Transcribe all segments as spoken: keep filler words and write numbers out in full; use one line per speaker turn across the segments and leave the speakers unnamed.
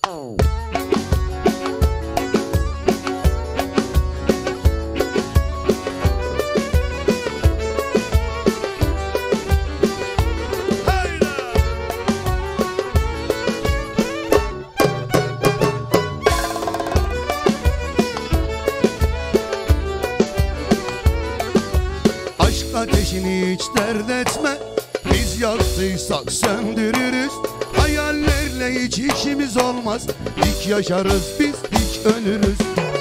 Ateşini hiç dert etme, biz yaktıysak söndürürüz. Hayallerle hiç işimiz olmaz, hiç yaşarız biz, hiç ölürüz.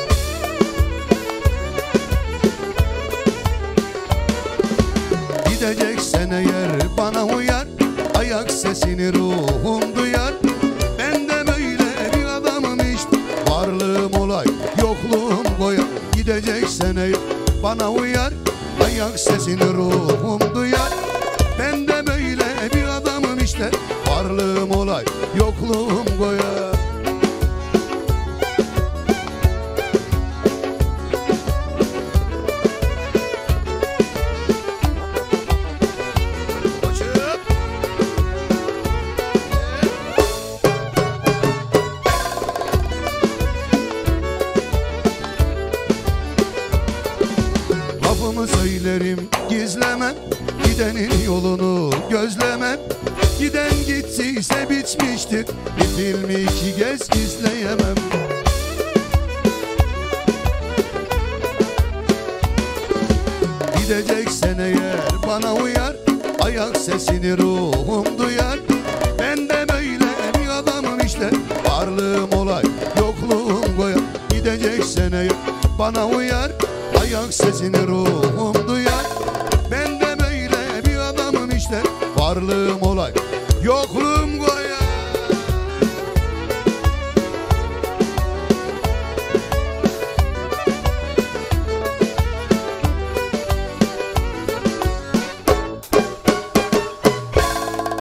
Gideceksen eğer bana uyar, ayak sesini ruhum duyar. Ben de böyle bir adamım işte, varlığım olay, yokluğum koyar. Gideceksen eğer bana uyar, ayak sesini ruhum duyar. Ben de böyle bir adamım işte, varlığım olay, yokluğum koyar. Lafımı söylerim, gizlemem, gidenin yolunu gözlemem. Giden gittiyse bitmiştir, bir filmi iki kez izleyemem. Gideceksen eğer bana uyar, ayak sesini ruhum duyar. Ben de böyle bir adamım işte, varlığım olay, yokluğum koyar. Gideceksen eğer bana uyar, ayak sesini ruhum duyar. Ben de böyle bir adamım işte, varlığım olay, yokluğum koyar.